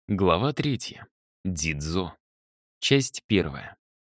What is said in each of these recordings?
Глава 3. Дидзо. Часть 1.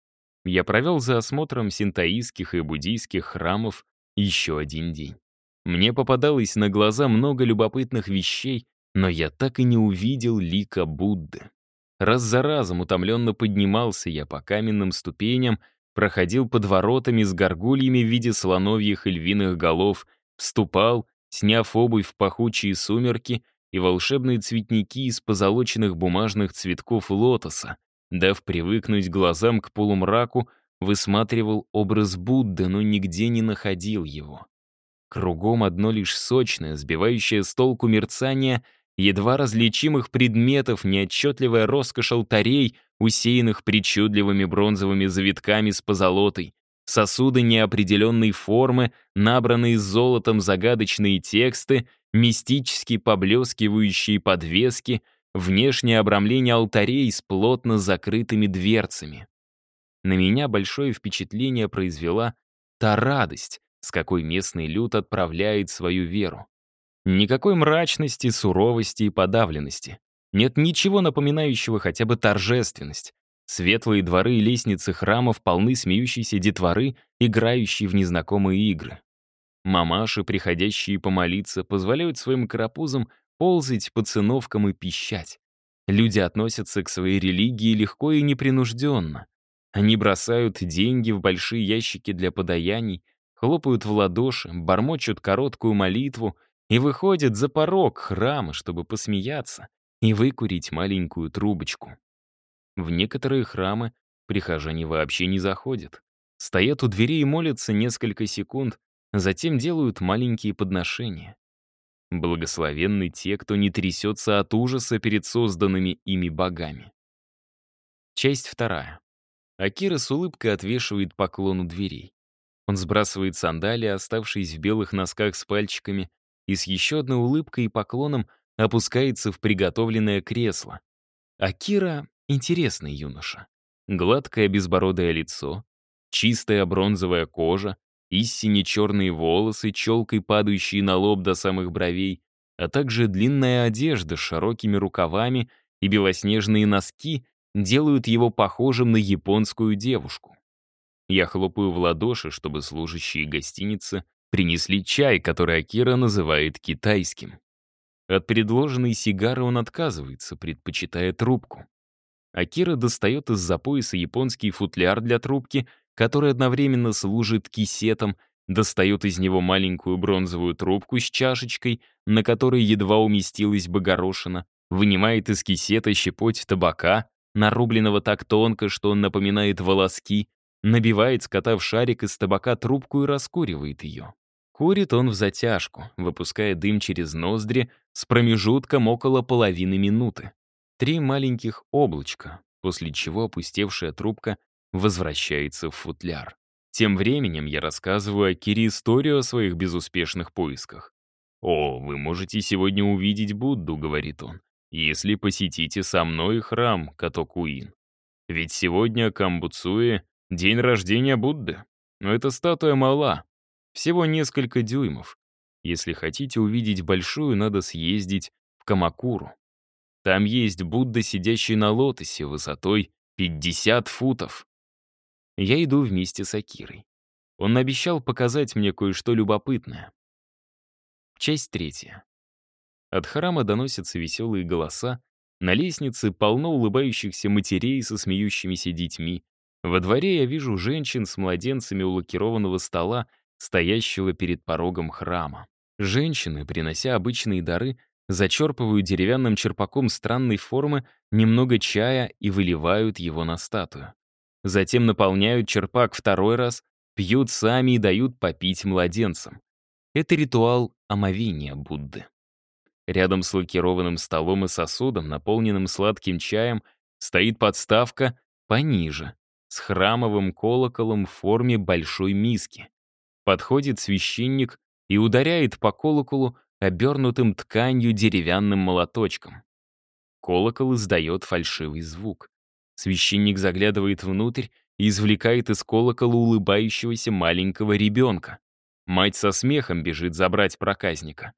Я провел за осмотром синтоистских и буддийских храмов еще один день. Мне попадалось на глаза много любопытных вещей, но я так и не увидел лика Будды. Раз за разом утомленно поднимался я по каменным ступеням, проходил под воротами с горгульями в виде слоновьих и львиных голов, вступал, сняв обувь в пахучие сумерки, и волшебные цветники из позолоченных бумажных цветков лотоса, дав привыкнуть глазам к полумраку, высматривал образ Будды, но нигде не находил его. Кругом одно лишь сочное, сбивающее с толку мерцание едва различимых предметов, неотчетливая роскошь алтарей, усеянных причудливыми бронзовыми завитками с позолотой, сосуды неопределенной формы, набранные золотом загадочные тексты, мистически поблескивающие подвески, внешнее обрамление алтарей с плотно закрытыми дверцами. На меня большое впечатление произвела та радость, с какой местный люд отправляет свою веру. Никакой мрачности, суровости и подавленности. Нет ничего напоминающего хотя бы торжественность. Светлые дворы и лестницы храмов полны смеющейся детворы, играющей в незнакомые игры. Мамаши, приходящие помолиться, позволяют своим карапузам ползать по циновкам и пищать. Люди относятся к своей религии легко и непринужденно. Они бросают деньги в большие ящики для подаяний, хлопают в ладоши, бормочут короткую молитву и выходят за порог храма, чтобы посмеяться и выкурить маленькую трубочку. В некоторые храмы прихожане вообще не заходят. Стоят у двери и молятся несколько секунд, затем делают маленькие подношения. Благословенны те, кто не трясется от ужаса перед созданными ими богами. Часть 2. Акира с улыбкой отвешивает поклон у дверей. Он сбрасывает сандалии, оставшись в белых носках с пальчиками, и с еще одной улыбкой и поклоном опускается в приготовленное кресло. Акира — интересный юноша. Гладкое безбородое лицо, чистая бронзовая кожа, истинно черные волосы, челкой падающие на лоб до самых бровей, а также длинная одежда с широкими рукавами и белоснежные носки делают его похожим на японскую девушку. Я хлопаю в ладоши, чтобы служащие гостиницы принесли чай, который Акира называет китайским. От предложенной сигары он отказывается, предпочитая трубку. Акира достает из-за пояса японский футляр для трубки, который одновременно служит кисетом, достает из него маленькую бронзовую трубку с чашечкой, на которой едва уместилась бы горошина, вынимает из кисета щепоть табака, нарубленного так тонко, что он напоминает волоски, набивает, скотав шарик из табака, трубку и раскуривает ее. Курит он в затяжку, выпуская дым через ноздри с промежутком около половины минуты. 3 маленьких облачка, после чего опустевшая трубка возвращается в футляр. Тем временем я рассказываю Акире историю о своих безуспешных поисках. «О, вы можете сегодня увидеть Будду», — говорит он, «если посетите со мной храм Катокуин. Ведь сегодня Камбуцуэ — день рождения Будды. Но эта статуя мала, всего несколько дюймов. Если хотите увидеть большую, надо съездить в Камакуру. Там есть Будда, сидящий на лотосе, высотой 50 футов». Я иду вместе с Акирой. Он обещал показать мне кое-что любопытное. Часть 3. От храма доносятся веселые голоса. На лестнице полно улыбающихся матерей со смеющимися детьми. Во дворе я вижу женщин с младенцами у лакированного стола, стоящего перед порогом храма. Женщины, принося обычные дары, зачерпывают деревянным черпаком странной формы немного чая и выливают его на статую. Затем наполняют черпак второй раз, пьют сами и дают попить младенцам. Это ритуал омовения Будды. Рядом с лакированным столом и сосудом, наполненным сладким чаем, стоит подставка пониже, с храмовым колоколом в форме большой миски. Подходит священник и ударяет по колоколу обернутым тканью деревянным молоточком. Колокол издает фальшивый звук. Священник заглядывает внутрь и извлекает из колокола улыбающегося маленького ребенка. Мать со смехом бежит забрать проказника.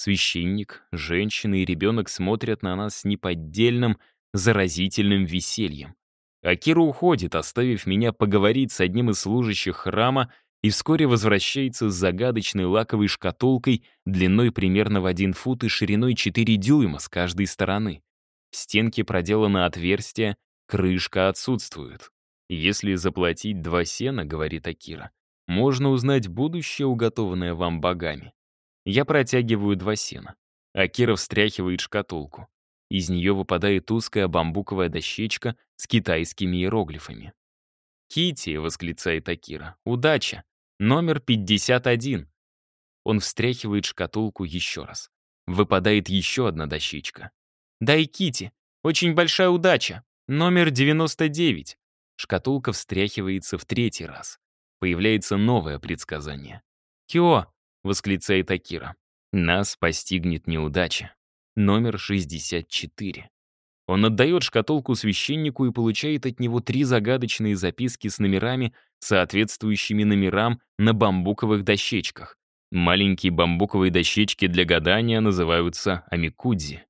Священник, женщина и ребенок смотрят на нас с неподдельным, заразительным весельем. Акира уходит, оставив меня поговорить с одним из служащих храма, и вскоре возвращается с загадочной лаковой шкатулкой длиной примерно в 1 фут и шириной 4 дюйма с каждой стороны. В стенке проделано отверстие, крышка отсутствует. «Если заплатить 2 сена, — говорит Акира, — можно узнать будущее, уготованное вам богами». Я протягиваю 2 сена. Акира встряхивает шкатулку. Из нее выпадает узкая бамбуковая дощечка с китайскими иероглифами. «Кити!» — восклицает Акира. «Удача! Номер 51!» Он встряхивает шкатулку еще раз. Выпадает еще одна дощечка. «Дай Кити! Очень большая удача! Номер 99!» Шкатулка встряхивается в 3-й раз. Появляется новое предсказание. «Кё!» — восклицает Акира. «Нас постигнет неудача. Номер 64». Он отдает шкатулку священнику и получает от него 3 загадочные записки с номерами, соответствующими номерам на бамбуковых дощечках. Маленькие бамбуковые дощечки для гадания называются амикудзи.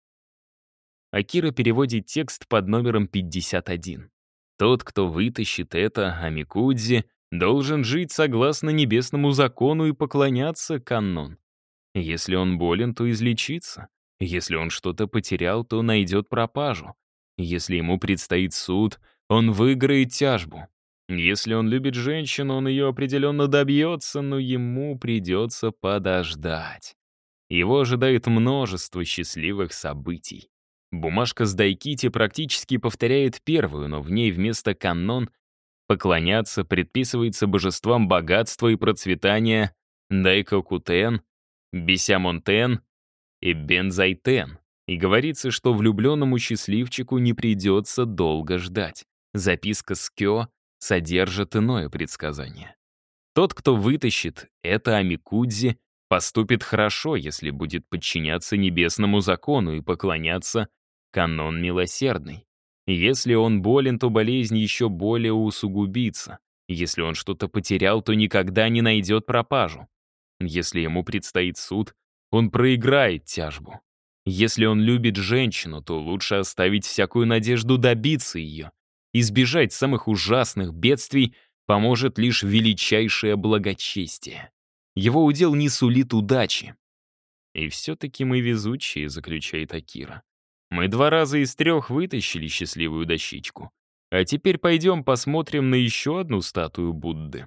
Акира переводит текст под номером 51. Тот, кто вытащит это амикудзи, должен жить согласно небесному закону и поклоняться канон. Если он болен, то излечится. Если он что-то потерял, то найдет пропажу. Если ему предстоит суд, он выиграет тяжбу. Если он любит женщину, он ее определенно добьется, но ему придется подождать. Его ожидает множество счастливых событий. Бумажка с дайкити практически повторяет первую, но в ней вместо канон поклоняться предписывается божествам богатства и процветания Дайкокутен, Бисямонтен и Бензайтен. И говорится, что влюбленному счастливчику не придется долго ждать. Записка с Кё содержит иное предсказание. Тот, кто вытащит это амикудзи, поступит хорошо, если будет подчиняться небесному закону и поклоняться канон милосердный. Если он болен, то болезнь еще более усугубится. Если он что-то потерял, то никогда не найдет пропажу. Если ему предстоит суд, он проиграет тяжбу. Если он любит женщину, то лучше оставить всякую надежду добиться ее. Избежать самых ужасных бедствий поможет лишь величайшее благочестие. Его удел не сулит удачи. «И все-таки мы везучие», — заключает Акира. «Мы 2 раза из 3 вытащили счастливую дощечку. А теперь пойдем посмотрим на еще одну статую Будды».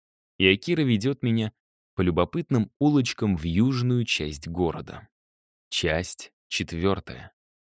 И Акира ведет меня по любопытным улочкам в южную часть города. Часть 4.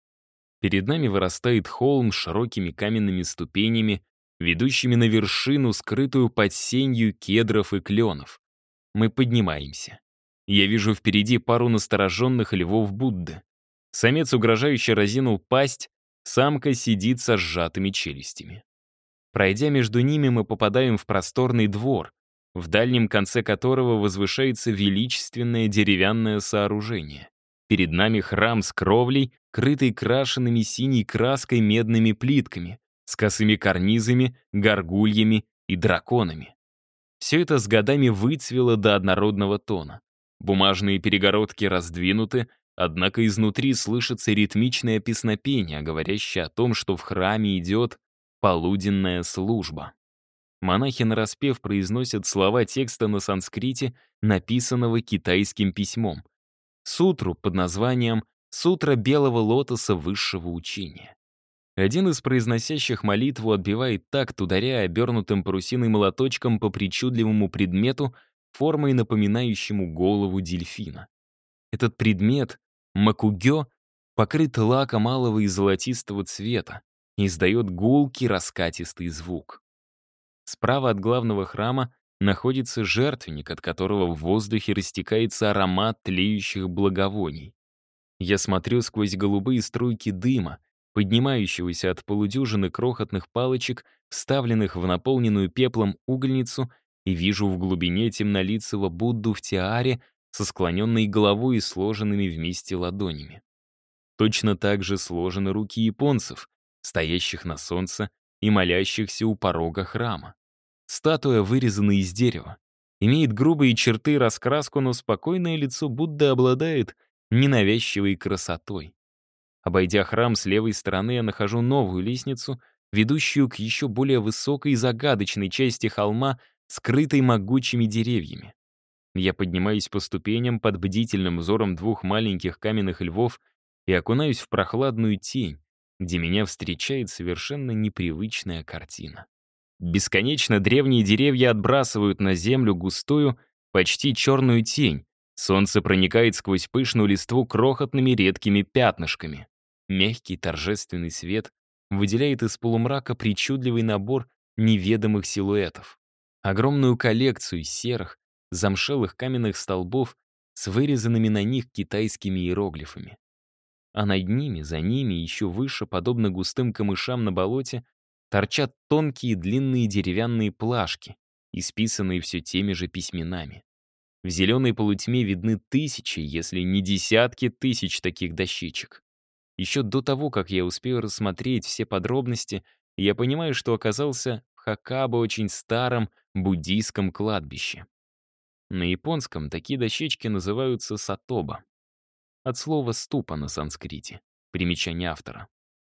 Перед нами вырастает холм с широкими каменными ступенями, ведущими на вершину, скрытую под сенью кедров и кленов. Мы поднимаемся. Я вижу впереди пару настороженных львов Будды. Самец угрожающе разинул пасть, самка сидит со сжатыми челюстями. Пройдя между ними, мы попадаем в просторный двор, в дальнем конце которого возвышается величественное деревянное сооружение. Перед нами храм с кровлей, крытый крашенными синей краской медными плитками, с косыми карнизами, горгульями и драконами. Все это с годами выцвело до однородного тона. Бумажные перегородки раздвинуты, однако изнутри слышится ритмичное песнопение, говорящее о том, что в храме идет полуденная служба. Монахи нараспев произносят слова текста на санскрите, написанного китайским письмом. Сутру под названием «Сутра белого лотоса высшего учения». Один из произносящих молитву отбивает такт, ударяя обернутым парусиной молоточком по причудливому предмету, формой напоминающему голову дельфина. Этот предмет, макугё, покрыт лаком алого и золотистого цвета и издает гулкий раскатистый звук. Справа от главного храма находится жертвенник, от которого в воздухе растекается аромат тлеющих благовоний. Я смотрю сквозь голубые струйки дыма, поднимающегося от полудюжины крохотных палочек, вставленных в наполненную пеплом угольницу, и вижу в глубине темнолицего Будду в тиаре со склоненной головой и сложенными вместе ладонями. Точно так же сложены руки японцев, стоящих на солнце и молящихся у порога храма. Статуя вырезана из дерева. Имеет грубые черты и раскраску, но спокойное лицо Будды обладает ненавязчивой красотой. Обойдя храм с левой стороны, я нахожу новую лестницу, ведущую к еще более высокой и загадочной части холма, скрытой могучими деревьями. Я поднимаюсь по ступеням под бдительным взором двух маленьких каменных львов и окунаюсь в прохладную тень, где меня встречает совершенно непривычная картина. Бесконечно древние деревья отбрасывают на землю густую, почти черную тень. Солнце проникает сквозь пышную листву крохотными редкими пятнышками. Мягкий торжественный свет выделяет из полумрака причудливый набор неведомых силуэтов. Огромную коллекцию серых, замшелых каменных столбов с вырезанными на них китайскими иероглифами. А над ними, за ними, еще выше, подобно густым камышам на болоте, торчат тонкие длинные деревянные плашки, исписанные все теми же письменами. В зеленой полутьме видны тысячи, если не десятки тысяч таких дощечек. Еще до того, как я успею рассмотреть все подробности, я понимаю, что оказался в Хоккабе очень старом буддийском кладбище. На японском такие дощечки называются сатоба. От слова «ступа» на санскрите. Примечание автора.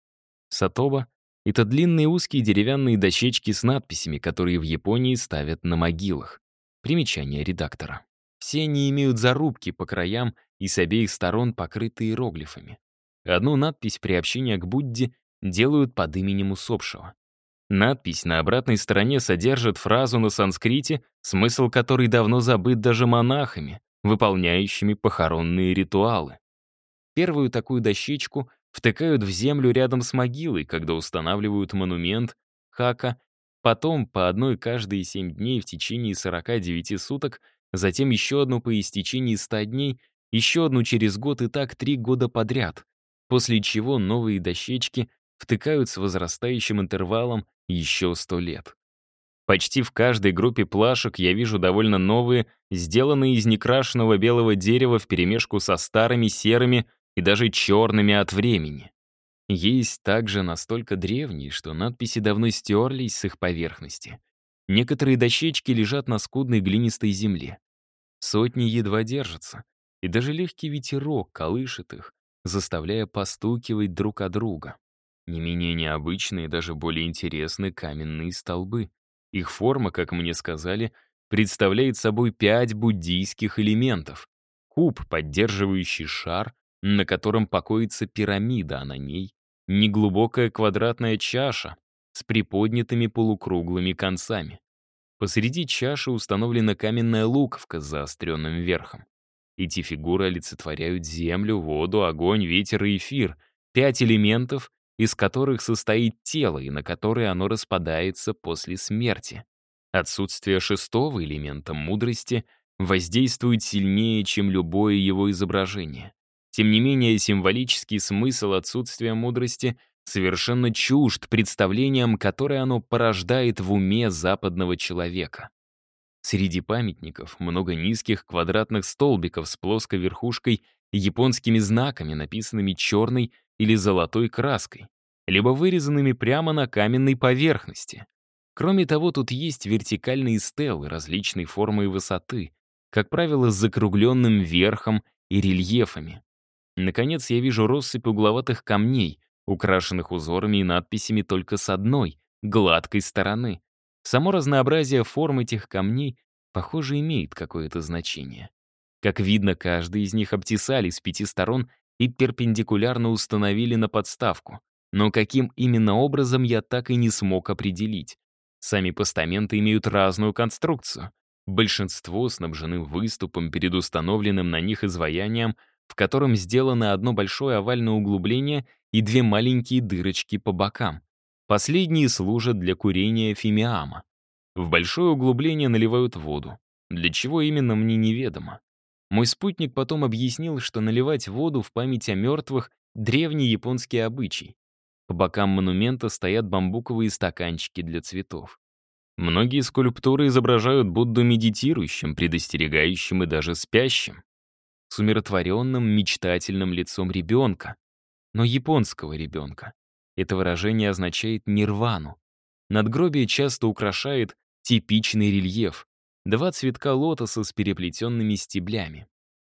Сатоба — это длинные узкие деревянные дощечки с надписями, которые в Японии ставят на могилах. Примечание редактора. Все они имеют зарубки по краям и с обеих сторон покрыты иероглифами. Одну надпись приобщения к Будде делают под именем усопшего. Надпись на обратной стороне содержит фразу на санскрите, смысл которой давно забыт даже монахами, выполняющими похоронные ритуалы. Первую такую дощечку втыкают в землю рядом с могилой, когда устанавливают монумент, хака, потом по одной каждые 7 дней в течение 49 суток, затем еще одну по истечении 100 дней, еще одну через год и так 3 года подряд, после чего новые дощечки втыкают с возрастающим интервалом еще 100 лет. Почти в каждой группе плашек я вижу довольно новые, сделанные из некрашенного белого дерева вперемешку со старыми серыми и даже черными от времени. Есть также настолько древние, что надписи давно стерлись с их поверхности. Некоторые дощечки лежат на скудной глинистой земле. Сотни едва держатся, и даже легкий ветерок колышет их, заставляя постукивать друг о друга. Не менее необычные, даже более интересны каменные столбы. Их форма, как мне сказали, представляет собой 5 буддийских элементов. Куб, поддерживающий шар, на котором покоится пирамида, а на ней неглубокая квадратная чаша с приподнятыми полукруглыми концами. Посреди чаши установлена каменная луковка с заостренным верхом. Эти фигуры олицетворяют землю, воду, огонь, ветер и эфир, 5 элементов, из которых состоит тело и на которое оно распадается после смерти. Отсутствие шестого элемента мудрости воздействует сильнее, чем любое его изображение. Тем не менее, символический смысл отсутствия мудрости совершенно чужд представлениям, которые оно порождает в уме западного человека. Среди памятников много низких квадратных столбиков с плоской верхушкой и японскими знаками, написанными черной или золотой краской, либо вырезанными прямо на каменной поверхности. Кроме того, тут есть вертикальные стелы различной формы и высоты, как правило, с закругленным верхом и рельефами. Наконец, я вижу россыпь угловатых камней, украшенных узорами и надписями только с одной, гладкой стороны. Само разнообразие форм этих камней, похоже, имеет какое-то значение. Как видно, каждый из них обтесали с 5 сторон и перпендикулярно установили на подставку. Но каким именно образом я так и не смог определить. Сами постаменты имеют разную конструкцию. Большинство снабжены выступом перед установленным на них изваянием, в котором сделано одно большое овальное углубление и 2 маленькие дырочки по бокам. Последние служат для курения фимиама. В большое углубление наливают воду. Для чего именно, мне неведомо. Мой спутник потом объяснил, что наливать воду в память о мертвых — древний японский обычай. По бокам монумента стоят бамбуковые стаканчики для цветов. Многие скульптуры изображают Будду медитирующим, предостерегающим и даже спящим, с умиротворенным, мечтательным лицом ребенка, но японского ребенка. Это выражение означает нирвану. Надгробие часто украшает типичный рельеф — 2 цветка лотоса с переплетенными стеблями.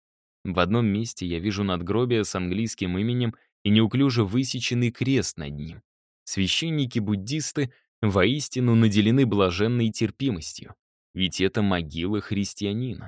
В одном месте я вижу надгробие с английским именем и неуклюже высеченный крест над ним. Священники-буддисты воистину наделены блаженной терпимостью, ведь это могила христианина.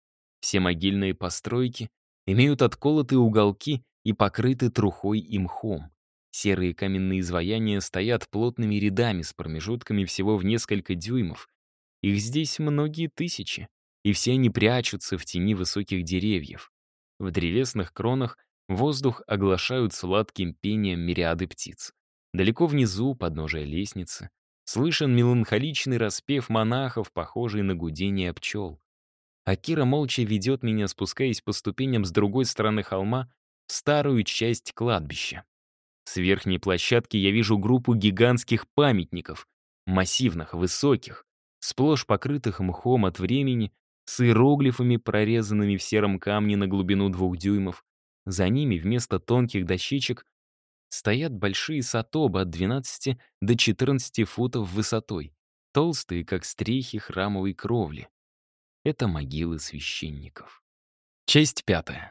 Все могильные постройки имеют отколотые уголки и покрыты трухой и мхом. Серые каменные изваяния стоят плотными рядами с промежутками всего в несколько дюймов. Их здесь многие тысячи, и все они прячутся в тени высоких деревьев. В древесных кронах воздух оглашают сладким пением мириады птиц. Далеко внизу, подножия лестницы, слышен меланхоличный распев монахов, похожий на гудение пчел. Акира молча ведет меня, спускаясь по ступеням с другой стороны холма, в старую часть кладбища. С верхней площадки я вижу группу гигантских памятников, массивных, высоких, сплошь покрытых мхом от времени, с иероглифами, прорезанными в сером камне на глубину 2 дюймов. За ними вместо тонких дощечек стоят большие сатобы от 12 до 14 футов высотой, толстые, как стрехи храмовой кровли. Это могилы священников. Часть 5.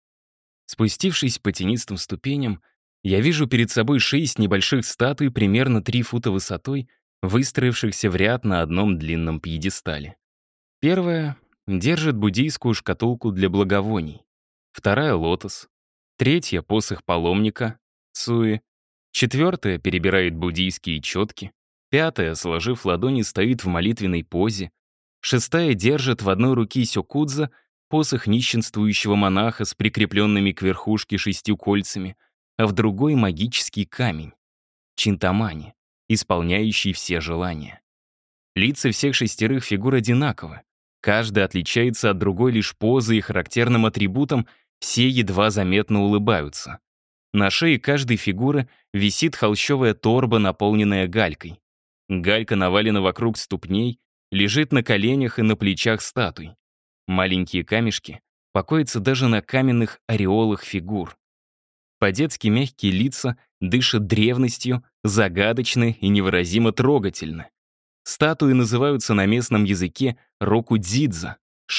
Спустившись по тенистым ступеням, я вижу перед собой 6 небольших статуй примерно 3 фута высотой, выстроившихся в ряд на одном длинном пьедестале. Первая держит буддийскую шкатулку для благовоний, вторая — лотос, третья — посох паломника, цуи, четвертая перебирает буддийские четки, пятая, сложив ладони, стоит в молитвенной позе, шестая держит в одной руке сёкудза, посох нищенствующего монаха с прикрепленными к верхушке 6 кольцами, а в другой — магический камень — чинтамани, исполняющий все желания. Лица всех 6 фигур одинаковы. Каждый отличается от другой лишь позой и характерным атрибутом, все едва заметно улыбаются. На шее каждой фигуры висит холщовая торба, наполненная галькой. Галька навалена вокруг ступней, лежит на коленях и на плечах статуй. Маленькие камешки покоятся даже на каменных ореолах фигур. По-детски мягкие лица дышат древностью, загадочны и невыразимо трогательны. Статуи называются на местном языке рокудзидза,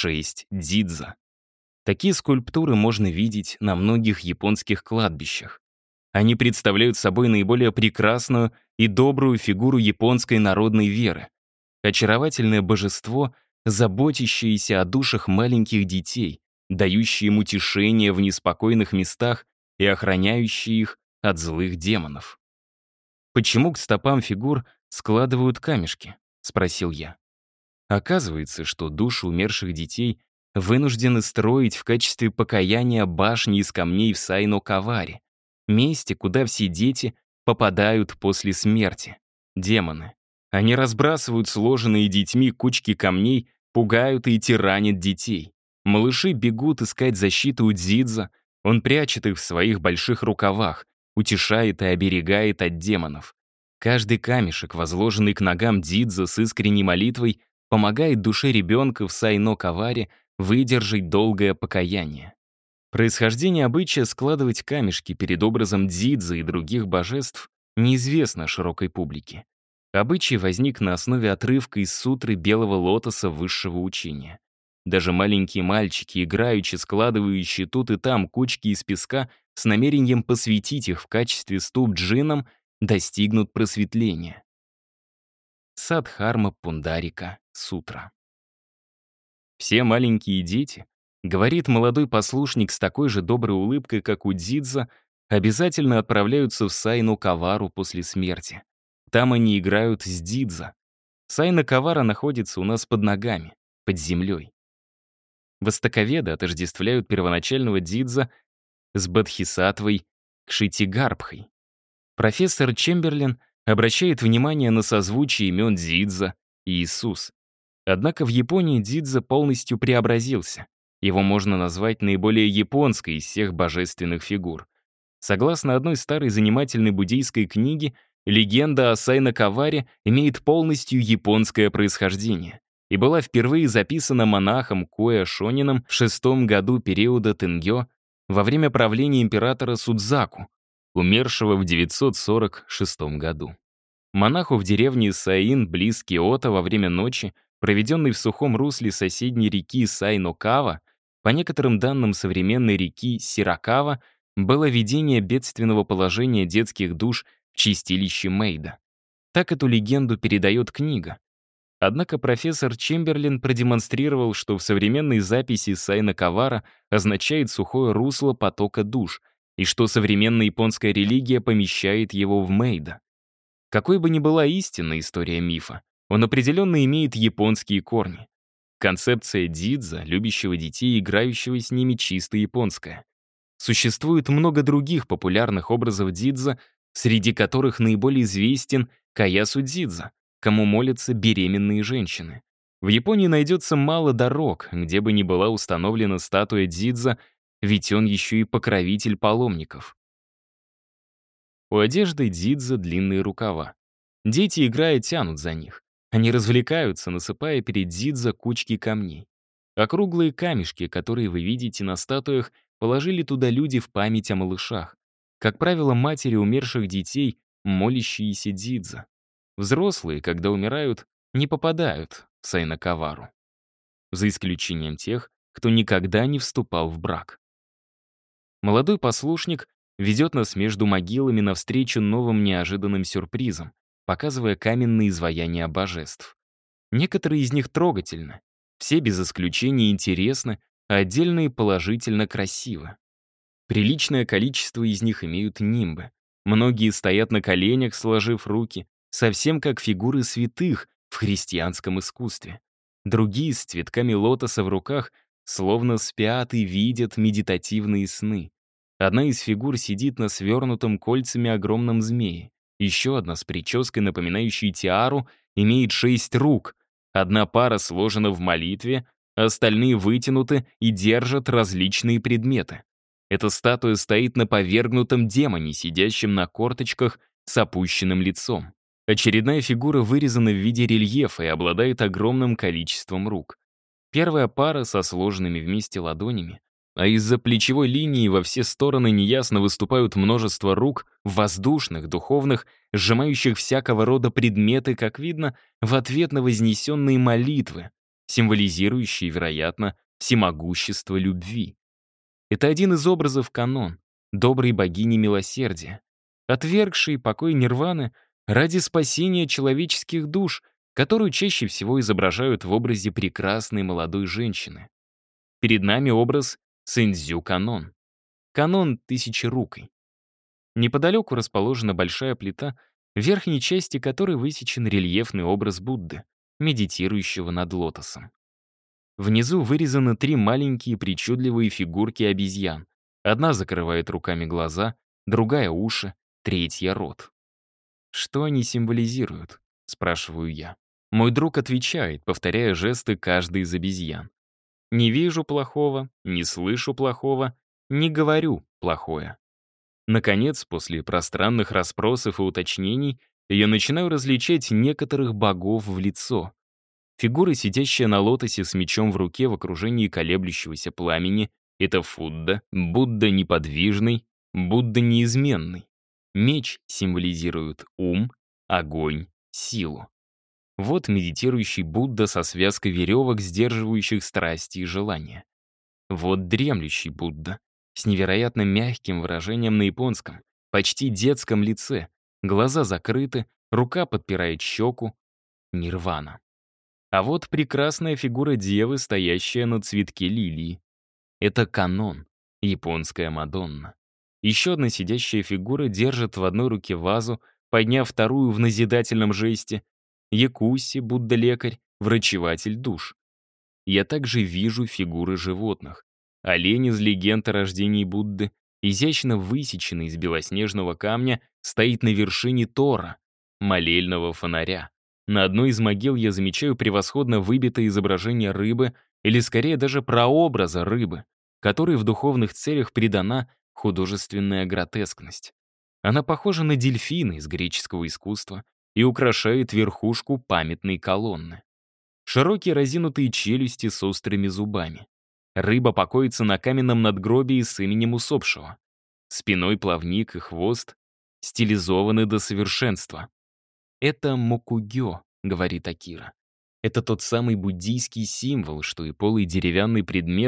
6 дзидза. Такие скульптуры можно видеть на многих японских кладбищах. Они представляют собой наиболее прекрасную и добрую фигуру японской народной веры. Очаровательное божество, заботящееся о душах маленьких детей, дающее им утешение в неспокойных местах и охраняющее их от злых демонов. «Почему к стопам фигур складывают камешки?» — спросил я. Оказывается, что души умерших детей вынуждены строить в качестве покаяния башни из камней в Сайно-Каваре, месте, куда все дети попадают после смерти. Демоны. Они разбрасывают сложенные детьми кучки камней, пугают и тиранят детей. Малыши бегут искать защиту у Дзидза, он прячет их в своих больших рукавах, утешает и оберегает от демонов. Каждый камешек, возложенный к ногам Дзидза с искренней молитвой, помогает душе ребенка в Сайно-Каваре выдержать долгое покаяние. Происхождение обычая складывать камешки перед образом Дзидза и других божеств неизвестно широкой публике. Обычай возник на основе отрывка из сутры Белого лотоса высшего учения. Даже маленькие мальчики, играючи, складывающие тут и там кучки из песка с намерением посвятить их в качестве ступ джинам, достигнут просветления. Садхарма Пундарика Сутра. «Все маленькие дети», — говорит молодой послушник с такой же доброй улыбкой, как у Дзидза, обязательно отправляются в Сайно-Кавару после смерти. Там они играют с Дзидза. Сайно-Кавара находится у нас под ногами, под землей. Востоковеды отождествляют первоначального Дзидза с Бодхисаттвой Кшитигарбхой. Профессор Чемберлен обращает внимание на созвучие имен Дзидза и Иисус. Однако в Японии Дзидза полностью преобразился. Его можно назвать наиболее японской из всех божественных фигур. Согласно одной старой занимательной буддийской книге, легенда о Сайно-Каваре имеет полностью японское происхождение и была впервые записана монахом Коя Шонином в 6-м году периода Тэнгё во время правления императора Судзаку, умершего в 946 году. Монаху в деревне Саин, близ Киото, во время ночи, проведенной в сухом русле соседней реки Сайно-Кава, По некоторым данным современной реки Сиракава было ведение бедственного положения детских душ в чистилище Мейда. Так эту легенду передает книга. Однако профессор Чемберлин продемонстрировал, что в современной записи Сайна Кавара означает сухое русло потока душ, и что современная японская религия помещает его в Мейда. Какой бы ни была истинная история мифа, он определенно имеет японские корни. Концепция дидза, любящего детей и играющего с ними, чисто японская. Существует много других популярных образов дидза, среди которых наиболее известен Каясу Дидза, кому молятся беременные женщины. В Японии найдется мало дорог, где бы ни была установлена статуя Дидза, ведь он еще и покровитель паломников. У одежды Дидза длинные рукава. Дети, играя, тянут за них. Они развлекаются, насыпая перед Дидза кучки камней. Округлые камешки, которые вы видите на статуях, положили туда люди в память о малышах. Как правило, матери умерших детей, молящиеся Дидза. Взрослые, когда умирают, не попадают в Сайнакавару. За исключением тех, кто никогда не вступал в брак. Молодой послушник ведет нас между могилами навстречу новым неожиданным сюрпризам, показывая каменные изваяния божеств. Некоторые из них трогательны, все без исключения интересны, а отдельные положительно красивы. Приличное количество из них имеют нимбы. Многие стоят на коленях, сложив руки, совсем как фигуры святых в христианском искусстве. Другие с цветками лотоса в руках словно спят и видят медитативные сны. Одна из фигур сидит на свернутом кольцами огромном змее. Еще одна с прической, напоминающей тиару, имеет 6 рук. Одна пара сложена в молитве, а остальные вытянуты и держат различные предметы. Эта статуя стоит на повергнутом демоне, сидящем на корточках с опущенным лицом. Очередная фигура вырезана в виде рельефа и обладает огромным количеством рук. Первая пара со сложенными вместе ладонями, а из-за плечевой линии во все стороны неясно выступают множество рук, воздушных, духовных, сжимающих всякого рода предметы, как видно, в ответ на вознесенные молитвы, символизирующие, вероятно, всемогущество любви. Это один из образов Канон, доброй богини милосердия, отвергшей покой нирваны ради спасения человеческих душ, которую чаще всего изображают в образе прекрасной молодой женщины. Перед нами образ Сэндзю Канон. Канон тысячерукой. Неподалеку расположена большая плита, в верхней части которой высечен рельефный образ Будды, медитирующего над лотосом. Внизу вырезаны 3 маленькие причудливые фигурки обезьян. Одна закрывает руками глаза, другая — уши, третья — рот. «Что они символизируют?» — спрашиваю я. Мой друг отвечает, повторяя жесты каждой из обезьян. «Не вижу плохого, не слышу плохого, не говорю плохое». Наконец, после пространных расспросов и уточнений, я начинаю различать некоторых богов в лицо. Фигура, сидящая на лотосе с мечом в руке в окружении колеблющегося пламени, это Фудда, Будда неподвижный, Будда неизменный. Меч символизирует ум, огонь, силу. Вот медитирующий Будда со связкой веревок, сдерживающих страсти и желания. Вот дремлющий Будда с невероятно мягким выражением на японском, почти детском лице, глаза закрыты, рука подпирает щеку. Нирвана. А вот прекрасная фигура девы, стоящая на цветке лилии. Это Канон, японская Мадонна. Еще одна сидящая фигура держит в одной руке вазу, подняв вторую в назидательном жесте. Якуси, Будда-лекарь, врачеватель душ. Я также вижу фигуры животных. Олень из легенд о рождении Будды, изящно высеченный из белоснежного камня, стоит на вершине Тора, молельного фонаря. На одной из могил я замечаю превосходно выбитое изображение рыбы, или скорее даже прообраза рыбы, которой в духовных целях придана художественная гротескность. Она похожа на дельфина из греческого искусства и украшает верхушку памятной колонны. Широкие разинутые челюсти с острыми зубами. Рыба покоится на каменном надгробии с именем усопшего. Спиной плавник и хвост стилизованы до совершенства. «Это мокугё», — говорит Акира. Это тот самый буддийский символ, что и полый деревянный предмет,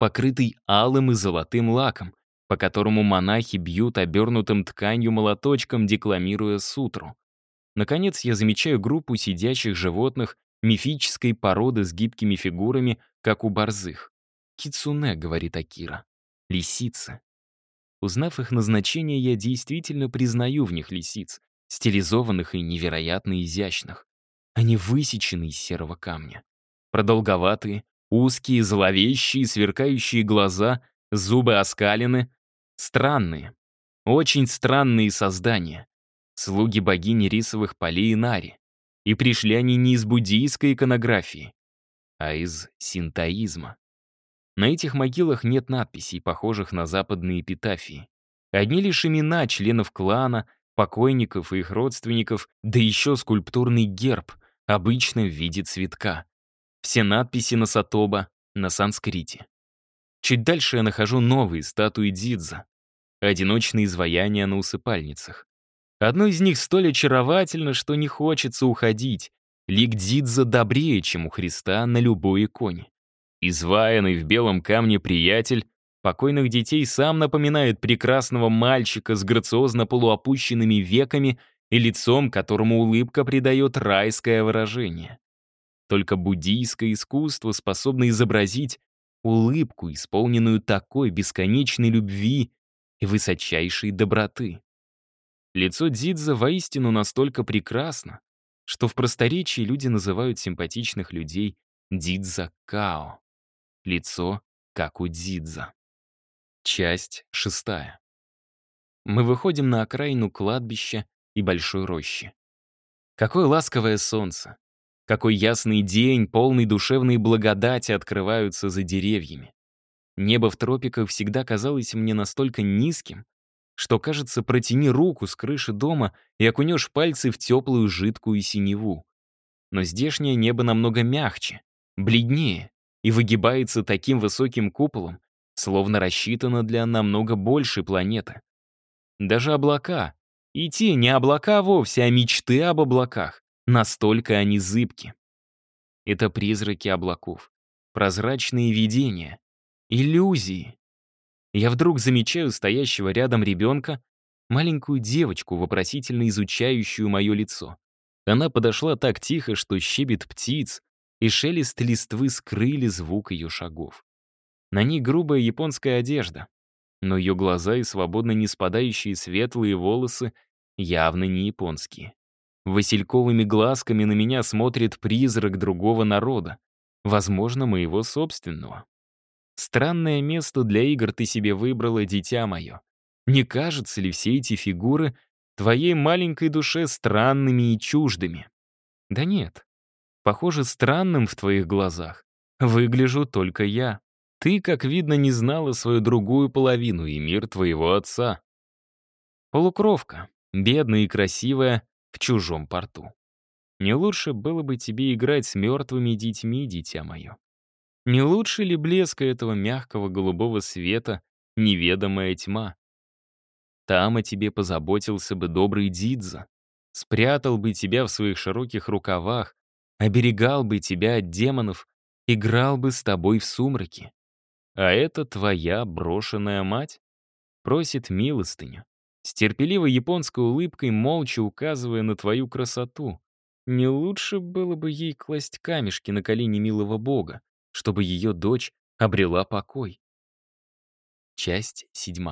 покрытый алым и золотым лаком, по которому монахи бьют обернутым тканью молоточком, декламируя сутру. Наконец, я замечаю группу сидящих животных мифической породы с гибкими фигурами, как у борзых. «Кицуне», — говорит Акира. «Лисицы». Узнав их назначение, я действительно признаю в них лисиц, стилизованных и невероятно изящных. Они высечены из серого камня. Продолговатые, узкие, зловещие, сверкающие глаза, зубы оскалены. Странные, очень странные создания. Слуги богини рисовых полей Инари. И пришли они не из буддийской иконографии, а из синтоизма. На этих могилах нет надписей, похожих на западные эпитафии. Одни лишь имена членов клана, покойников и их родственников, да еще скульптурный герб, обычно в виде цветка. Все надписи на сатоба на санскрите. Чуть дальше я нахожу новые статуи Дзидза. Одиночные изваяния на усыпальницах. Одно из них столь очаровательно, что не хочется уходить. Лик Дзидза добрее, чем у Христа на любой иконе. Изваянный в белом камне приятель покойных детей сам напоминает прекрасного мальчика с грациозно полуопущенными веками и лицом, которому улыбка придает райское выражение. Только буддийское искусство способно изобразить улыбку, исполненную такой бесконечной любви и высочайшей доброты. Лицо Дзидза воистину настолько прекрасно, что в просторечии люди называют симпатичных людей Дидза-као. Лицо, как у Дзидза. Часть 6. Мы выходим на окраину кладбища и большой рощи. Какое ласковое солнце! Какой ясный день, полный душевной благодати открываются за деревьями. Небо в тропиках всегда казалось мне настолько низким, что, кажется, протяни руку с крыши дома и окунешь пальцы в теплую жидкую синеву. Но здешнее небо намного мягче, бледнее и выгибается таким высоким куполом, словно рассчитано для намного большей планеты. Даже облака, и те не облака вовсе, а мечты об облаках, настолько они зыбки. Это призраки облаков, прозрачные видения, иллюзии. Я вдруг замечаю стоящего рядом ребенка, маленькую девочку, вопросительно изучающую мое лицо. Она подошла так тихо, что щебет птиц и шелест листвы скрыли звук ее шагов. На ней грубая японская одежда, но ее глаза и свободно не спадающие светлые волосы явно не японские. Васильковыми глазками на меня смотрит призрак другого народа, возможно, моего собственного. Странное место для игр ты себе выбрала, дитя мое. Не кажется ли все эти фигуры твоей маленькой душе странными и чуждыми? Да нет. Похоже, странным в твоих глазах выгляжу только я. Ты, как видно, не знала свою другую половину и мир твоего отца. Полукровка, бедная и красивая, в чужом порту. Не лучше было бы тебе играть с мертвыми детьми, дитя мое? Не лучше ли блеска этого мягкого голубого света неведомая тьма? Там о тебе позаботился бы добрый Дидза, спрятал бы тебя в своих широких рукавах, оберегал бы тебя от демонов, играл бы с тобой в сумраке. А это твоя брошенная мать? Просит милостыню, с терпеливой японской улыбкой, молча указывая на твою красоту. Не лучше было бы ей класть камешки на колени милого бога, чтобы ее дочь обрела покой. Часть 7.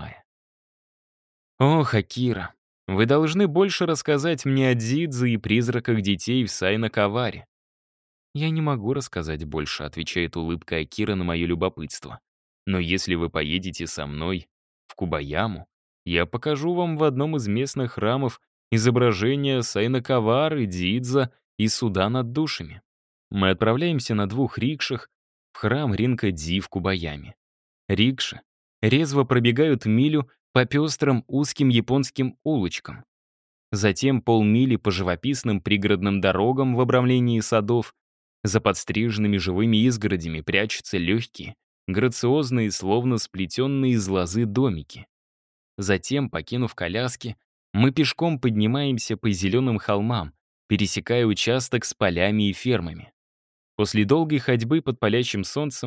Ох, Акира, вы должны больше рассказать мне о Дзидзе и призраках детей в Сайнакаваре. Я не могу рассказать больше, отвечает улыбкой Акира на мое любопытство. Но если вы поедете со мной в Кубаяму, я покажу вам в одном из местных храмов изображения Сайнакавары, Дзидза и суда над душами. Мы отправляемся на 2 рикшах в храм Ринка-Дзи в Кубаяме. Рикши резво пробегают милю по пестрым узким японским улочкам. Затем полмили по живописным пригородным дорогам в обрамлении садов. За подстриженными живыми изгородями прячутся легкие, грациозные, словно сплетенные из лозы домики. Затем, покинув коляски, мы пешком поднимаемся по зеленым холмам, пересекая участок с полями и фермами. После долгой ходьбы под палящим солнцем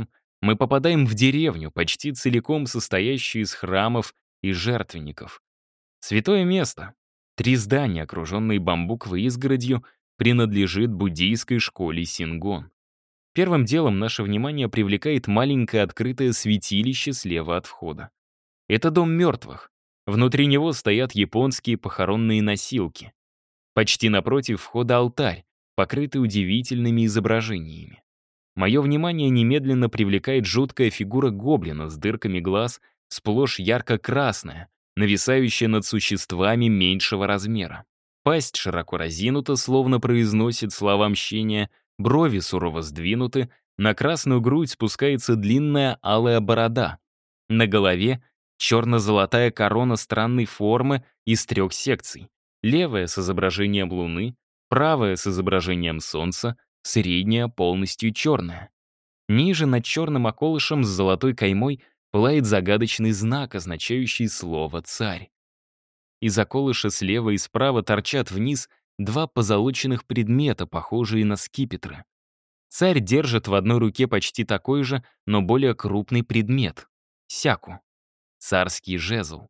Мы попадаем в деревню, почти целиком состоящую из храмов и жертвенников. Святое место. 3 здания, окруженные бамбуковой изгородью, принадлежит буддийской школе Сингон. Первым делом наше внимание привлекает маленькое открытое святилище слева от входа. Это дом мертвых. Внутри него стоят японские похоронные носилки. Почти напротив входа алтарь, покрытый удивительными изображениями. Мое внимание немедленно привлекает жуткая фигура гоблина с дырками глаз, сплошь ярко-красная, нависающая над существами меньшего размера. Пасть широко разинута, словно произносит слова мщения, брови сурово сдвинуты, на красную грудь спускается длинная алая борода. На голове черно-золотая корона странной формы из 3 секций. Левая с изображением луны, правая с изображением солнца, средняя полностью черная. Ниже над черным околышем с золотой каймой пылает загадочный знак, означающий слово «царь». Из околыша слева и справа торчат вниз 2 позолоченных предмета, похожие на скипетры. Царь держит в одной руке почти такой же, но более крупный предмет — сяку, царский жезл.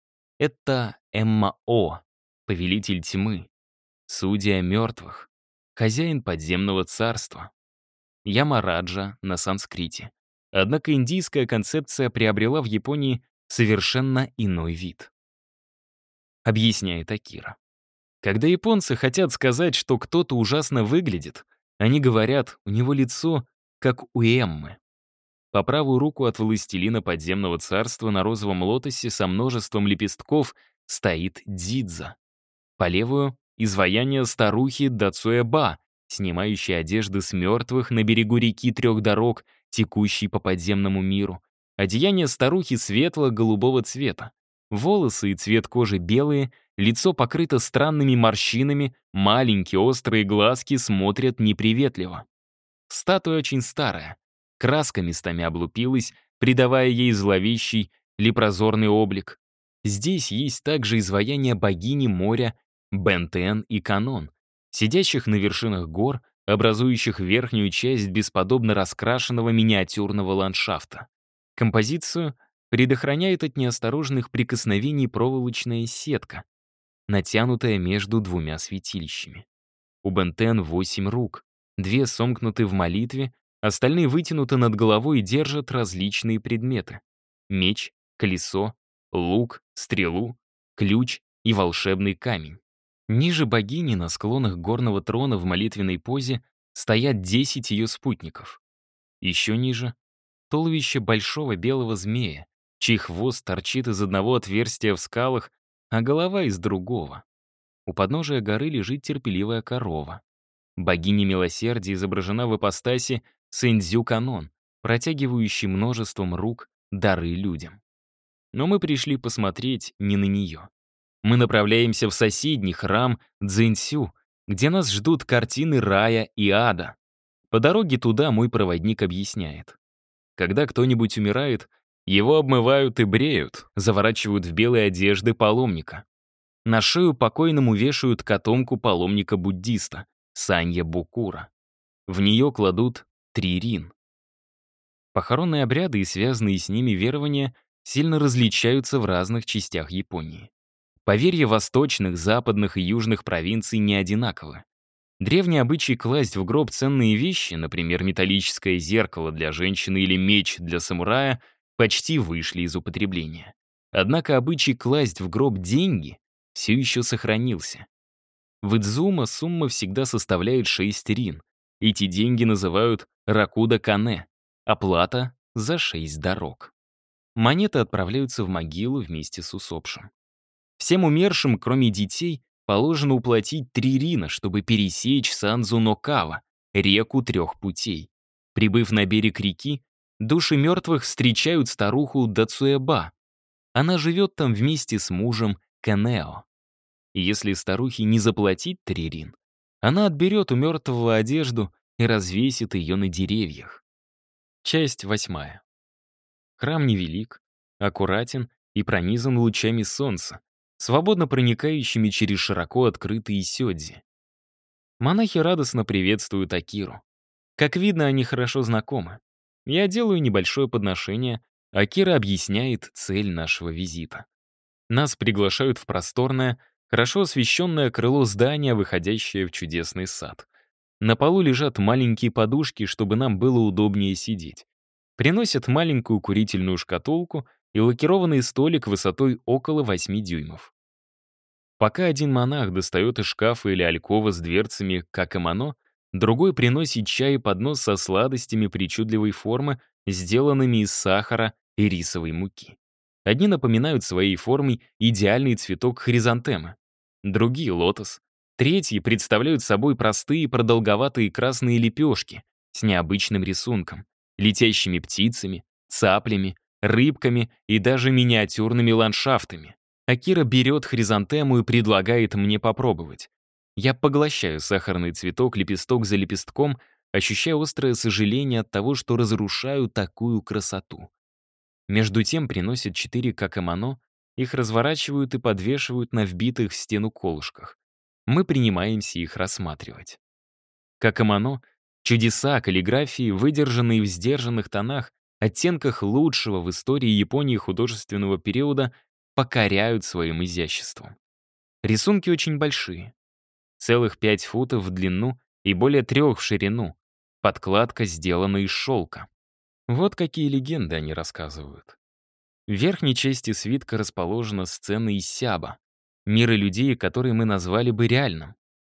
Это Эмма-О, повелитель тьмы, судья мертвых, хозяин подземного царства. Ямараджа на санскрите. Однако индийская концепция приобрела в Японии совершенно иной вид. Объясняет Акира. Когда японцы хотят сказать, что кто-то ужасно выглядит, они говорят, у него лицо, как у Эммы. По правую руку от властелина подземного царства на розовом лотосе со множеством лепестков стоит Дзидза. По левую — изваяние старухи Дацуэба, снимающей одежды с мертвых на берегу реки 3 дорог, текущей по подземному миру. Одеяние старухи светло-голубого цвета. Волосы и цвет кожи белые, лицо покрыто странными морщинами, маленькие острые глазки смотрят неприветливо. Статуя очень старая. Краска местами облупилась, придавая ей зловещий, лепрозорный облик. Здесь есть также изваяние богини моря Бентен и Канон, сидящих на вершинах гор, образующих верхнюю часть бесподобно раскрашенного миниатюрного ландшафта. Композицию предохраняет от неосторожных прикосновений проволочная сетка, натянутая между 2 святилищами. У Бентен 8 рук, 2 сомкнуты в молитве, остальные вытянуты над головой и держат различные предметы: меч, колесо, лук, стрелу, ключ и волшебный камень. Ниже богини на склонах горного трона в молитвенной позе стоят 10 ее спутников. Еще ниже — туловище большого белого змея, чей хвост торчит из одного отверстия в скалах, а голова из другого. У подножия горы лежит терпеливая корова. Богиня милосердия изображена в ипостаси Сэндзю-Канон, протягивающей множеством рук дары людям. Но мы пришли посмотреть не на нее. Мы направляемся в соседний храм Цзиньсю, где нас ждут картины рая и ада. По дороге туда мой проводник объясняет. Когда кто-нибудь умирает, его обмывают и бреют, заворачивают в белые одежды паломника. На шею покойному вешают котомку паломника-буддиста, Санья Букура. В нее кладут 3 рин. Похоронные обряды и связанные с ними верования сильно различаются в разных частях Японии. Поверья восточных, западных и южных провинций не одинаковы. Древний обычай класть в гроб ценные вещи, например, металлическое зеркало для женщины или меч для самурая, почти вышли из употребления. Однако обычай класть в гроб деньги все еще сохранился. В Идзума сумма всегда составляет 6 рин. Эти деньги называют ракуда-кане, оплата за 6 дорог. Монеты отправляются в могилу вместе с усопшим. Всем умершим, кроме детей, положено уплатить 3 рина, чтобы пересечь Санзу-но-Кава, реку 3 путей. Прибыв на берег реки, души мертвых встречают старуху Дацуэба. Она живет там вместе с мужем Канео. И если старухе не заплатить 3 рин, она отберет у мертвого одежду и развесит ее на деревьях. Часть 8. Храм невелик, аккуратен и пронизан лучами солнца, свободно проникающими через широко открытые сёдзи. Монахи радостно приветствуют Акиру. Как видно, они хорошо знакомы. Я делаю небольшое подношение, а Кира объясняет цель нашего визита. Нас приглашают в просторное, хорошо освещенное крыло здания, выходящее в чудесный сад. На полу лежат маленькие подушки, чтобы нам было удобнее сидеть. Приносят маленькую курительную шкатулку и лакированный столик высотой около 8 дюймов. Пока один монах достает из шкафа или алькова с дверцами, как и мано, другой приносит чай и поднос со сладостями причудливой формы, сделанными из сахара и рисовой муки. Одни напоминают своей формой идеальный цветок хризантемы, другие — лотос. Третьи представляют собой простые продолговатые красные лепешки с необычным рисунком, летящими птицами, цаплями, рыбками и даже миниатюрными ландшафтами. Акира берет хризантему и предлагает мне попробовать. Я поглощаю сахарный цветок лепесток за лепестком, ощущая острое сожаление от того, что разрушаю такую красоту. Между тем приносят 4 какамано, их разворачивают и подвешивают на вбитых в стену колышках. Мы принимаемся их рассматривать. Какамано — чудеса каллиграфии, выдержанные в сдержанных тонах, оттенках лучшего в истории Японии художественного периода, покоряют своим изяществом. Рисунки очень большие. Целых 5 футов в длину и более 3 в ширину. Подкладка сделана из шелка. Вот какие легенды они рассказывают. В верхней части свитка расположена сцена из Сяба, мира людей, который мы назвали бы реальным.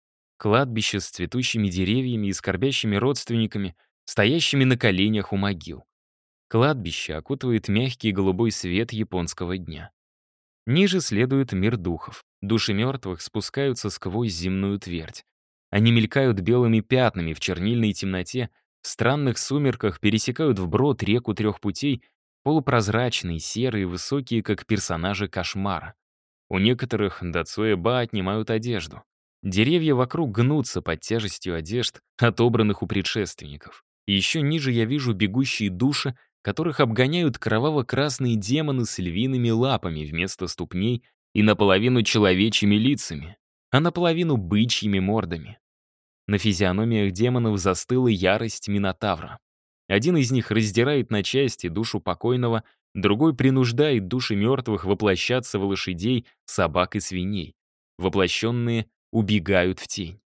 Кладбище с цветущими деревьями и скорбящими родственниками, стоящими на коленях у могил. Кладбище окутывает мягкий голубой свет японского дня. Ниже следует мир духов. Души мертвых спускаются сквозь земную твердь. Они мелькают белыми пятнами в чернильной темноте, в странных сумерках пересекают вброд реку 3 путей, полупрозрачные, серые, высокие, как персонажи кошмара. У некоторых дацуэ-ба отнимают одежду. Деревья вокруг гнутся под тяжестью одежд, отобранных у предшественников. И еще ниже я вижу бегущие души, которых обгоняют кроваво-красные демоны с львиными лапами вместо ступней и наполовину человечьими лицами, а наполовину бычьими мордами. На физиономиях демонов застыла ярость Минотавра. Один из них раздирает на части душу покойного, другой принуждает души мертвых воплощаться в лошадей, собак и свиней. Воплощенные убегают в тень.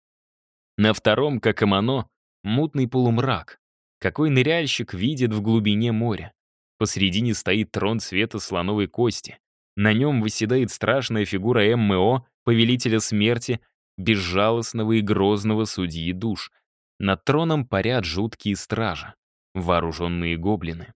На втором, как Амано, мутный полумрак. Какой ныряльщик видит в глубине моря. Посредине стоит трон цвета слоновой кости. На нем восседает страшная фигура ММО, повелителя смерти, безжалостного и грозного судьи душ. Над троном парят жуткие стражи, вооруженные гоблины.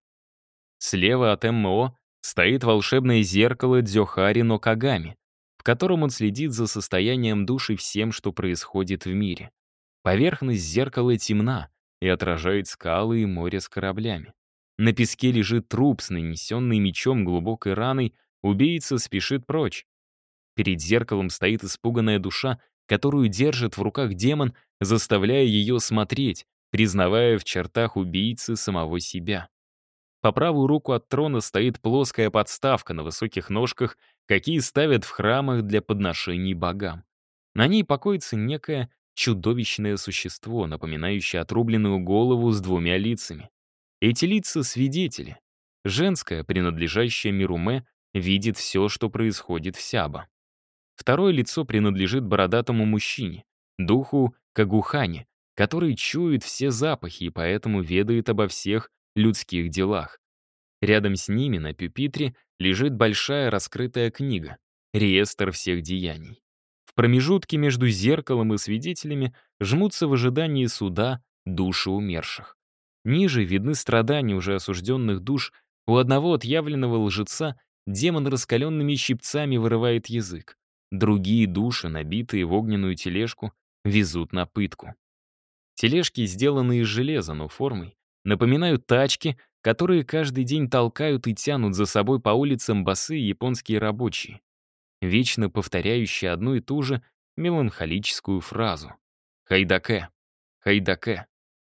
Слева от ММО стоит волшебное зеркало Дзёхари но Кагами, в котором он следит за состоянием душ и всем, что происходит в мире. Поверхность зеркала темна и отражает скалы и море с кораблями. На песке лежит труп с нанесенной мечом глубокой раной, убийца спешит прочь. Перед зеркалом стоит испуганная душа, которую держит в руках демон, заставляя ее смотреть, признавая в чертах убийцы самого себя. По правую руку от трона стоит плоская подставка на высоких ножках, какие ставят в храмах для подношений богам. На ней покоится некое чудовищное существо, напоминающее отрубленную голову с 2 лицами. Эти лица — свидетели. Женское, принадлежащее Мируме, видит все, что происходит в Сяба. Второе лицо принадлежит бородатому мужчине, духу Кагухане, который чует все запахи и поэтому ведает обо всех людских делах. Рядом с ними на пюпитре лежит большая раскрытая книга, реестр всех деяний. В промежутке между зеркалом и свидетелями жмутся в ожидании суда души умерших. Ниже видны страдания уже осужденных душ. У одного отъявленного лжеца демон раскаленными щипцами вырывает язык. Другие души, набитые в огненную тележку, везут на пытку. Тележки сделаны из железа, но формой напоминают тачки, которые каждый день толкают и тянут за собой по улицам босые японские рабочие, вечно повторяющие одну и ту же меланхолическую фразу «Хайдаке! Хайдаке!».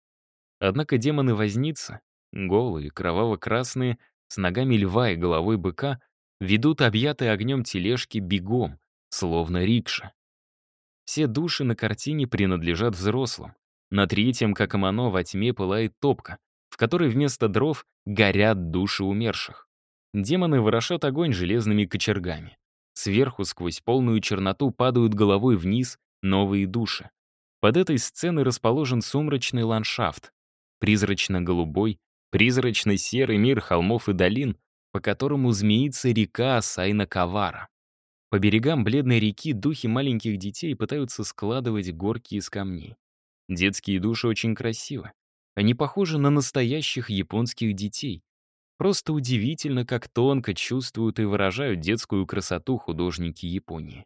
Однако демоны-возницы, голые, кроваво-красные, с ногами льва и головой быка, ведут объятые огнем тележки бегом, словно рикша. Все души на картине принадлежат взрослым. На третьем, как Амано, во тьме пылает топка. в которой вместо дров горят души умерших. Демоны ворошат огонь железными кочергами. Сверху, сквозь полную черноту, падают головой вниз новые души. Под этой сценой расположен сумрачный ландшафт. Призрачно-голубой, призрачно-серый мир холмов и долин, по которому змеится река Сайна-Кавара. По берегам бледной реки духи маленьких детей пытаются складывать горки из камней. Детские души очень красивы. Они похожи на настоящих японских детей. Просто удивительно, как тонко чувствуют и выражают детскую красоту художники Японии.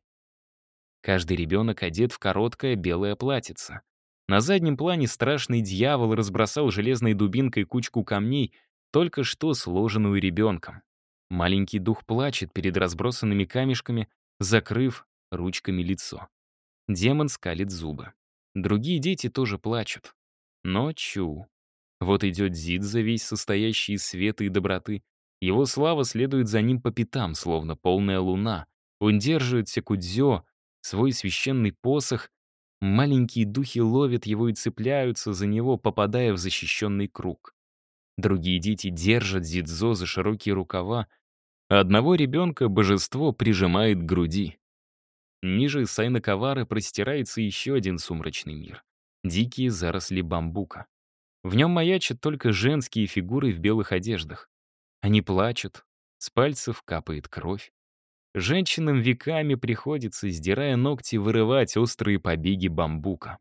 Каждый ребенок одет в короткое белое платьице. На заднем плане страшный дьявол разбросал железной дубинкой кучку камней, только что сложенную ребенком. Маленький дух плачет перед разбросанными камешками, закрыв ручками лицо. Демон скалит зубы. Другие дети тоже плачут. Но чу. Вот идет Дзидза, весь состоящий из света и доброты. Его слава следует за ним по пятам, словно полная луна. Он держит Секудзё, свой священный посох. Маленькие духи ловят его и цепляются за него, попадая в защищенный круг. Другие дети держат Дзидзо за широкие рукава, а одного ребенка божество прижимает к груди. Ниже Сайна-Кавары простирается еще один сумрачный мир. Дикие заросли бамбука. В нем маячат только женские фигуры в белых одеждах. Они плачут, с пальцев капает кровь. Женщинам веками приходится, сдирая ногти, вырывать острые побеги бамбука.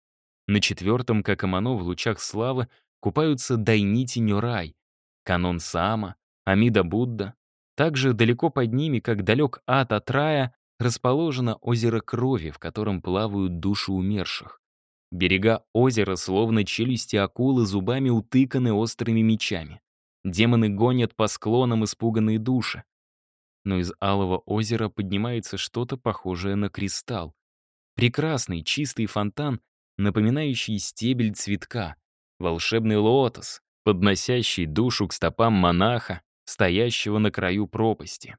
На четвертом Какамано в лучах славы купаются Дайнити Нюрай, Канон Саама, Амида Будда. Также далеко под ними, как далек ад от рая, расположено озеро крови, в котором плавают души умерших. Берега озера, словно челюсти акулы, зубами утыканы острыми мечами. Демоны гонят по склонам испуганные души. Но из алого озера поднимается что-то похожее на кристалл. Прекрасный, чистый фонтан, напоминающий стебель цветка. Волшебный лотос, подносящий душу к стопам монаха, стоящего на краю пропасти.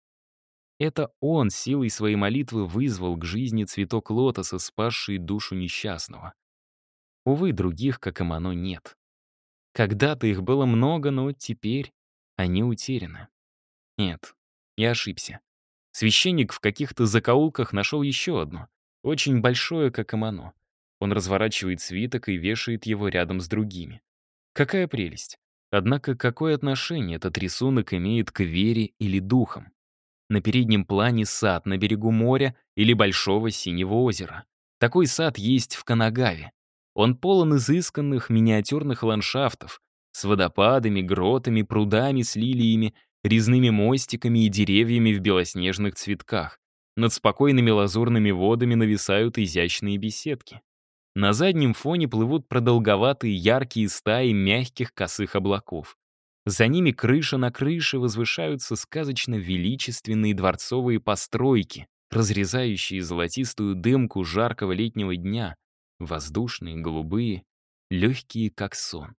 Это он силой своей молитвы вызвал к жизни цветок лотоса, спасший душу несчастного. Увы, других, как Имано, нет. Когда-то их было много, но теперь они утеряны. Нет, я ошибся. Священник в каких-то закоулках нашел еще одно, очень большое, как Имано. Он разворачивает свиток и вешает его рядом с другими. Какая прелесть! Однако какое отношение этот рисунок имеет к вере или духам? На переднем плане сад на берегу моря или большого синего озера. Такой сад есть в Канагаве. Он полон изысканных миниатюрных ландшафтов с водопадами, гротами, прудами с лилиями, резными мостиками и деревьями в белоснежных цветках. Над спокойными лазурными водами нависают изящные беседки. На заднем фоне плывут продолговатые яркие стаи мягких косых облаков. За ними крыша на крыше возвышаются сказочно величественные дворцовые постройки, разрезающие золотистую дымку жаркого летнего дня, воздушные, голубые, легкие, как сон.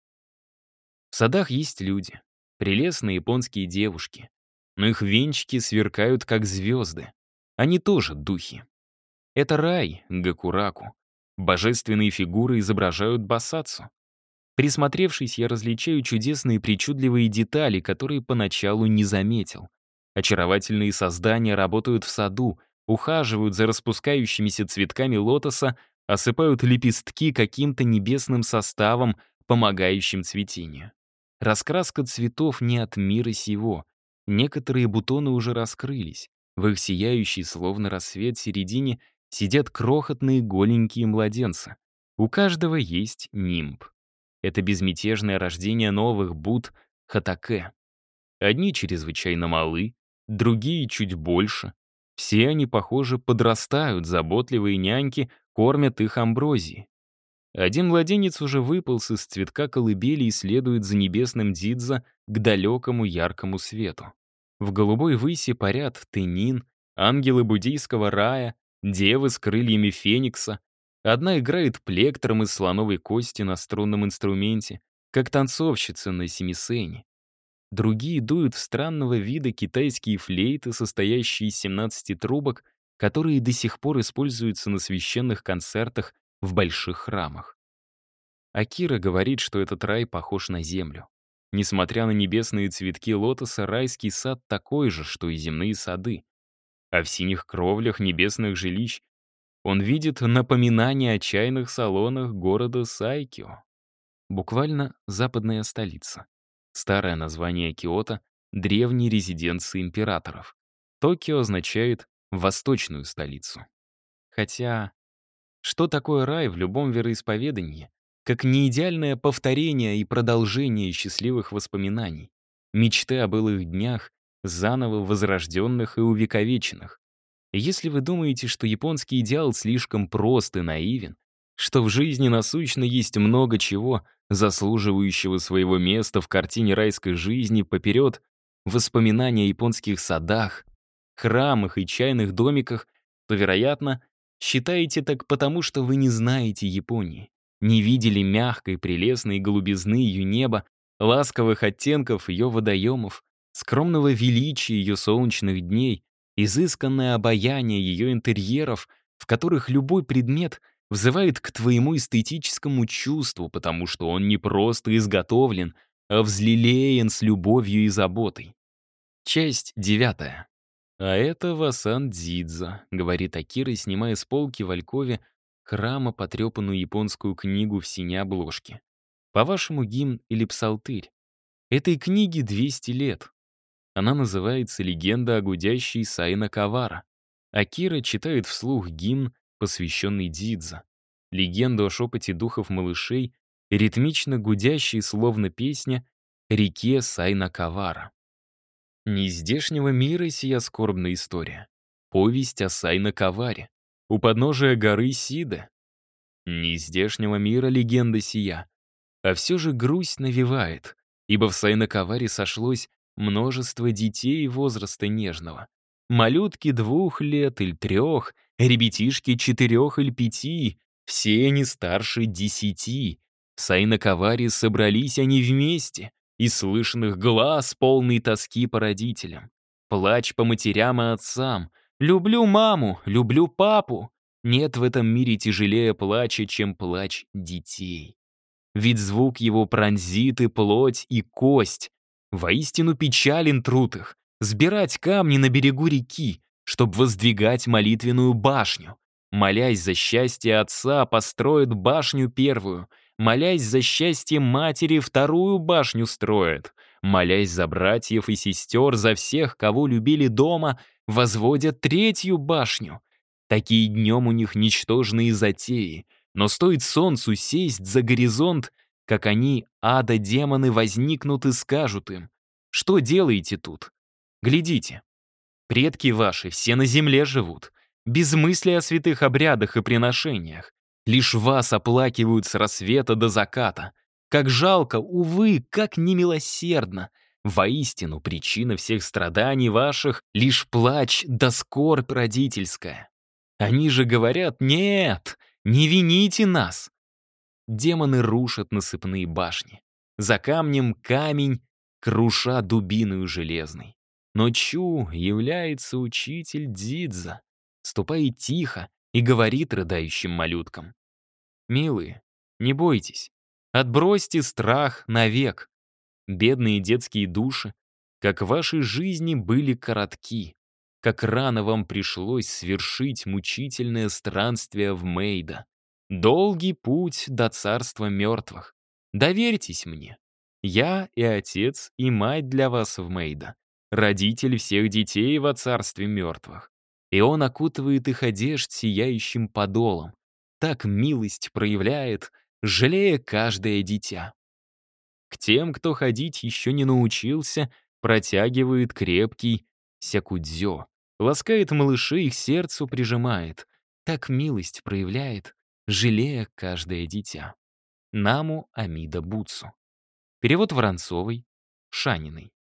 В садах есть люди, прелестные японские девушки, но их венчики сверкают, как звезды. Они тоже духи. Это рай, Гакураку. Божественные фигуры изображают Босацу. Присмотревшись, я различаю чудесные причудливые детали, которые поначалу не заметил. Очаровательные создания работают в саду, ухаживают за распускающимися цветками лотоса, осыпают лепестки каким-то небесным составом, помогающим цветению. Раскраска цветов не от мира сего. Некоторые бутоны уже раскрылись. В их сияющей, словно рассвет, середине сидят крохотные голенькие младенцы. У каждого есть нимб. Это безмятежное рождение новых Будд Хатаке. Одни чрезвычайно малы, другие чуть больше. Все они, похоже, подрастают, заботливые няньки кормят их амброзией. Один младенец уже выполз из цветка колыбели и следует за небесным Дзидза к далекому яркому свету. В голубой выси парят тенин, ангелы буддийского рая, девы с крыльями феникса. Одна играет плектром из слоновой кости на струнном инструменте, как танцовщица на семисене. Другие дуют в странного вида китайские флейты, состоящие из 17 трубок, которые до сих пор используются на священных концертах в больших храмах. Акира говорит, что этот рай похож на землю. Несмотря на небесные цветки лотоса, райский сад такой же, что и земные сады. А в синих кровлях небесных жилищ он видит напоминание о чайных салонах города Сайкио. Буквально западная столица. Старое название Киото — древней резиденции императоров. Токио означает «восточную столицу». Хотя, что такое рай в любом вероисповедании, как неидеальное повторение и продолжение счастливых воспоминаний, мечты о былых днях, заново возрожденных и увековеченных. Если вы думаете, что японский идеал слишком прост и наивен, что в жизни насущно есть много чего, заслуживающего своего места в картине райской жизни поперед воспоминания о японских садах, храмах и чайных домиках, то, вероятно, считаете так потому, что вы не знаете Японии, не видели мягкой, прелестной голубизны ее неба, ласковых оттенков ее водоемов, скромного величия ее солнечных дней, изысканное обаяние ее интерьеров, в которых любой предмет взывает к твоему эстетическому чувству, потому что он не просто изготовлен, а взлелеен с любовью и заботой. Часть 9. «А это Васан Дзидза», — говорит Акира, снимая с полки в алькове храма потрепанную японскую книгу в синей обложке. По-вашему, гимн или псалтырь? Этой книге 200 лет. Она называется «Легенда о гудящей Сайна Кавара». Акира читает вслух гимн, посвященный Дзидза. Легенду о шепоте духов малышей, ритмично гудящей, словно песня, реке Сайна Кавара. Не из здешнего мира сия скорбная история. Повесть о Сайна Каваре. У подножия горы Сида. Не из здешнего мира легенда сия. А все же грусть навевает, ибо в Сайна-Каваре сошлось множество детей возраста нежного. Малютки 2 лет или 3, ребятишки 4 или 5, все они старше 10. В Сайна-Каваре собрались они вместе, и слышен их глаз, полный тоски по родителям. Плач по матерям и отцам. «Люблю маму, люблю папу». Нет в этом мире тяжелее плача, чем плач детей. Ведь звук его пронзит и плоть, и кость. Воистину печален труд их. Сбирать камни на берегу реки, чтоб воздвигать молитвенную башню. Молясь за счастье отца, построят башню первую. Молясь за счастье матери, вторую башню строят. Молясь за братьев и сестер, за всех, кого любили дома, возводят третью башню. Такие днем у них ничтожные затеи. Но стоит солнцу сесть за горизонт, как они, ада-демоны, возникнут и скажут им: «Что делаете тут? Глядите, предки ваши все на земле живут, без мысли о святых обрядах и приношениях. Лишь вас оплакивают с рассвета до заката. Как жалко, увы, как немилосердно. Воистину, причина всех страданий ваших — лишь плач да скорбь родительская. Они же говорят: нет, не вините нас». Демоны рушат насыпные башни. За камнем камень, круша дубиною железной. Ночью является учитель Дзидза, ступает тихо и говорит рыдающим малюткам: «Милые, не бойтесь, отбросьте страх навек. Бедные детские души, как в вашей жизни были коротки, как рано вам пришлось свершить мучительное странствие в Мейда. Долгий путь до царства мертвых. Доверьтесь мне. Я и отец, и мать для вас в Мейда. Родитель всех детей во царстве мертвых. И он окутывает их одежд сияющим подолом. Так милость проявляет, жалея каждое дитя. К тем, кто ходить еще не научился, протягивает крепкий сякудзё. Ласкает малышей, их сердцу прижимает. Так милость проявляет, жалея каждое дитя. Наму Амида Бутсу. Перевод Воронцовой, Шаниной.